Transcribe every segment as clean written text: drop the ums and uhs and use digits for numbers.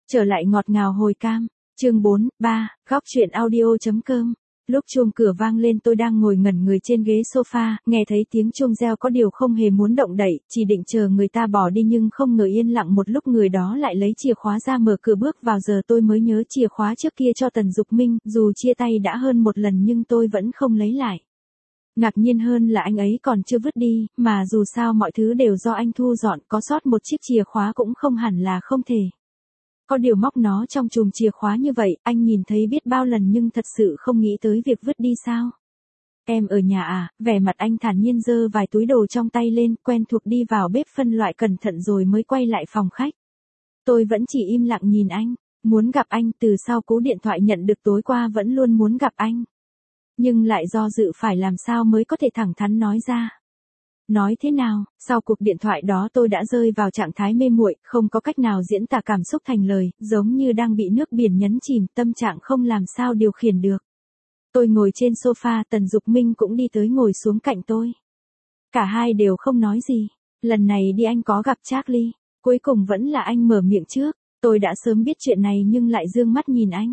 Trở lại ngọt ngào hồi cam, chương 4, 3, góc truyện audio.com. Lúc chuông cửa vang lên tôi đang ngồi ngẩn người trên ghế sofa, nghe thấy tiếng chuông reo có điều không hề muốn động đậy, chỉ định chờ người ta bỏ đi nhưng không ngờ yên lặng một lúc người đó lại lấy chìa khóa ra mở cửa bước vào. Giờ tôi mới nhớ chìa khóa trước kia cho Tần Dục Minh, dù chia tay đã hơn một lần nhưng tôi vẫn không lấy lại. Ngạc nhiên hơn là anh ấy còn chưa vứt đi, mà dù sao mọi thứ đều do anh thu dọn, có sót một chiếc chìa khóa cũng không hẳn là không thể. Có điều móc nó trong chùm chìa khóa như vậy, anh nhìn thấy biết bao lần nhưng thật sự không nghĩ tới việc vứt đi sao. Em ở nhà à, vẻ mặt anh thản nhiên giơ vài túi đồ trong tay lên, quen thuộc đi vào bếp phân loại cẩn thận rồi mới quay lại phòng khách. Tôi vẫn chỉ im lặng nhìn anh, muốn gặp anh, từ sau cú điện thoại nhận được tối qua vẫn luôn muốn gặp anh. Nhưng lại do dự phải làm sao mới có thể thẳng thắn nói ra. Nói thế nào, sau cuộc điện thoại đó tôi đã rơi vào trạng thái mê muội, không có cách nào diễn tả cảm xúc thành lời, giống như đang bị nước biển nhấn chìm, tâm trạng không làm sao điều khiển được. Tôi ngồi trên sofa, Tần Dục Minh cũng đi tới ngồi xuống cạnh tôi. Cả hai đều không nói gì. Lần này đi anh có gặp Charlie, cuối cùng vẫn là anh mở miệng trước. Tôi đã sớm biết chuyện này nhưng lại dương mắt nhìn anh.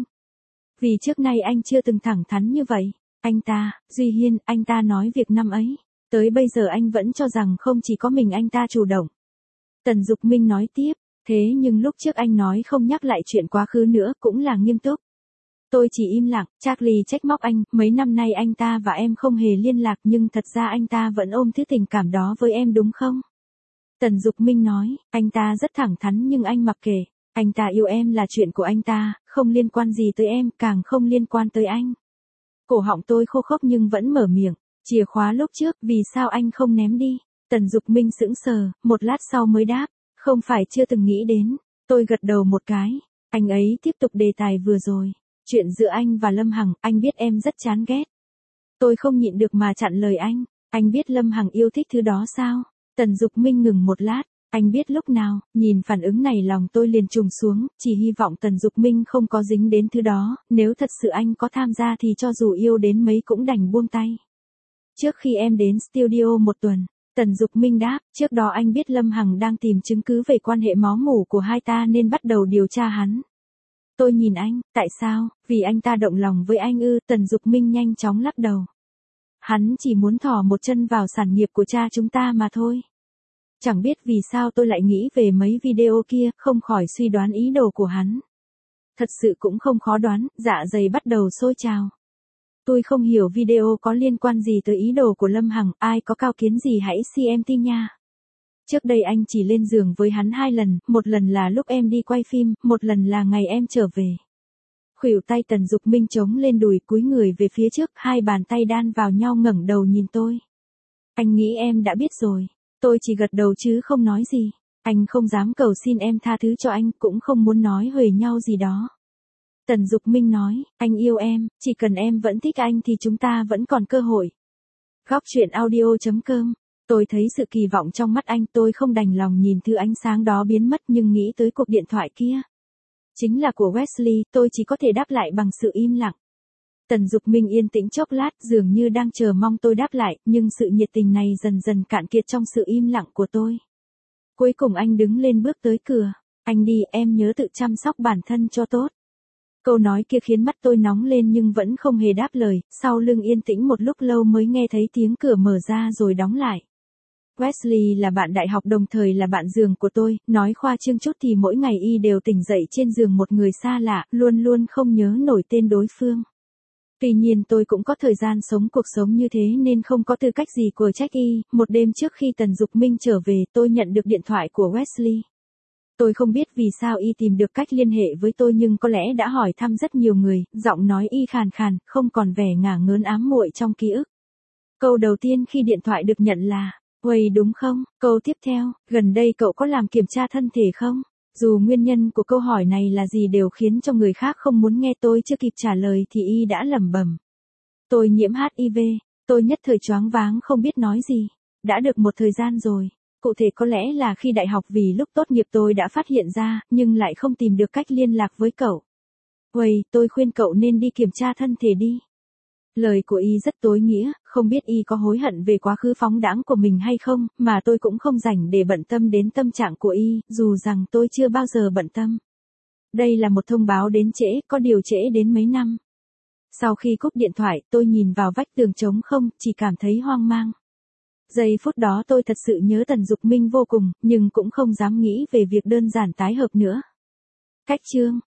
Vì trước nay anh chưa từng thẳng thắn như vậy. Anh ta, Duy Hiên, anh ta nói việc năm ấy. Tới bây giờ anh vẫn cho rằng không chỉ có mình anh ta chủ động. Tần Dục Minh nói tiếp, thế nhưng lúc trước anh nói không nhắc lại chuyện quá khứ nữa cũng là nghiêm túc. Tôi chỉ im lặng, Charlie trách móc anh, mấy năm nay anh ta và em không hề liên lạc nhưng thật ra anh ta vẫn ôm thứ tình cảm đó với em đúng không? Tần Dục Minh nói, anh ta rất thẳng thắn nhưng anh mặc kệ, anh ta yêu em là chuyện của anh ta, không liên quan gì tới em, càng không liên quan tới anh. Cổ họng tôi khô khốc nhưng vẫn mở miệng. Chìa khóa lúc trước, vì sao anh không ném đi? Tần Dục Minh sững sờ, một lát sau mới đáp, không phải chưa từng nghĩ đến. Tôi gật đầu một cái, anh ấy tiếp tục đề tài vừa rồi. Chuyện giữa anh và Lâm Hằng, anh biết em rất chán ghét. Tôi không nhịn được mà chặn lời anh biết Lâm Hằng yêu thích thứ đó sao? Tần Dục Minh ngừng một lát, anh biết lúc nào, nhìn phản ứng này lòng tôi liền trùng xuống, chỉ hy vọng Tần Dục Minh không có dính đến thứ đó, nếu thật sự anh có tham gia thì cho dù yêu đến mấy cũng đành buông tay. Trước khi em đến studio một tuần, Tần Dục Minh đáp, trước đó anh biết Lâm Hằng đang tìm chứng cứ về quan hệ máu mủ của hai ta nên bắt đầu điều tra hắn. Tôi nhìn anh, tại sao, vì anh ta động lòng với anh ư? Tần Dục Minh nhanh chóng lắc đầu. Hắn chỉ muốn thò một chân vào sản nghiệp của cha chúng ta mà thôi. Chẳng biết vì sao tôi lại nghĩ về mấy video kia, không khỏi suy đoán ý đồ của hắn. Thật sự cũng không khó đoán, dạ dày bắt đầu sôi trào. Tôi không hiểu video có liên quan gì tới ý đồ của Lâm Hằng, ai có cao kiến gì hãy CMT nha. Trước đây anh chỉ lên giường với hắn 2 lần, một lần là lúc em đi quay phim, một lần là ngày em trở về. Khuỷu tay Tần Dục Minh chống lên đùi cúi người về phía trước, hai bàn tay đan vào nhau ngẩng đầu nhìn tôi. Anh nghĩ em đã biết rồi. Tôi chỉ gật đầu chứ không nói gì. Anh không dám cầu xin em tha thứ cho anh, cũng không muốn nói huề nhau gì đó. Tần Dục Minh nói, anh yêu em, chỉ cần em vẫn thích anh thì chúng ta vẫn còn cơ hội. Góc truyện audio.com. Tôi thấy sự kỳ vọng trong mắt anh, tôi không đành lòng nhìn thứ ánh sáng đó biến mất nhưng nghĩ tới cuộc điện thoại kia. Chính là của Wesley, tôi chỉ có thể đáp lại bằng sự im lặng. Tần Dục Minh yên tĩnh chốc lát, dường như đang chờ mong tôi đáp lại, nhưng sự nhiệt tình này dần dần cạn kiệt trong sự im lặng của tôi. Cuối cùng anh đứng lên bước tới cửa. Anh đi, em nhớ tự chăm sóc bản thân cho tốt. Câu nói kia khiến mắt tôi nóng lên nhưng vẫn không hề đáp lời, sau lưng yên tĩnh một lúc lâu mới nghe thấy tiếng cửa mở ra rồi đóng lại. Wesley là bạn đại học đồng thời là bạn giường của tôi, nói khoa trương chút thì mỗi ngày y đều tỉnh dậy trên giường một người xa lạ, luôn luôn không nhớ nổi tên đối phương. Tuy nhiên tôi cũng có thời gian sống cuộc sống như thế nên không có tư cách gì của trách y. Một đêm trước khi Tần Dục Minh trở về tôi nhận được điện thoại của Wesley. Tôi không biết vì sao y tìm được cách liên hệ với tôi nhưng có lẽ đã hỏi thăm rất nhiều người, giọng nói y khàn khàn, không còn vẻ ngả ngớn ám muội trong ký ức. Câu đầu tiên khi điện thoại được nhận là, "Uầy đúng không?" Câu tiếp theo, "Gần đây cậu có làm kiểm tra thân thể không?" Dù nguyên nhân của câu hỏi này là gì đều khiến cho người khác không muốn nghe, tôi chưa kịp trả lời thì y đã lẩm bẩm. Tôi nhiễm HIV, tôi nhất thời choáng váng không biết nói gì. Đã được một thời gian rồi. Cụ thể có lẽ là khi đại học vì lúc tốt nghiệp tôi đã phát hiện ra, nhưng lại không tìm được cách liên lạc với cậu. Uầy, tôi khuyên cậu nên đi kiểm tra thân thể đi. Lời của y rất tối nghĩa, không biết y có hối hận về quá khứ phóng đãng của mình hay không, mà tôi cũng không rảnh để bận tâm đến tâm trạng của y, dù rằng tôi chưa bao giờ bận tâm. Đây là một thông báo đến trễ, có điều trễ đến mấy năm. Sau khi cúp điện thoại, tôi nhìn vào vách tường trống không, chỉ cảm thấy hoang mang. Giây phút đó tôi thật sự nhớ Tần Dục Minh vô cùng, nhưng cũng không dám nghĩ về việc đơn giản tái hợp nữa. Cách chương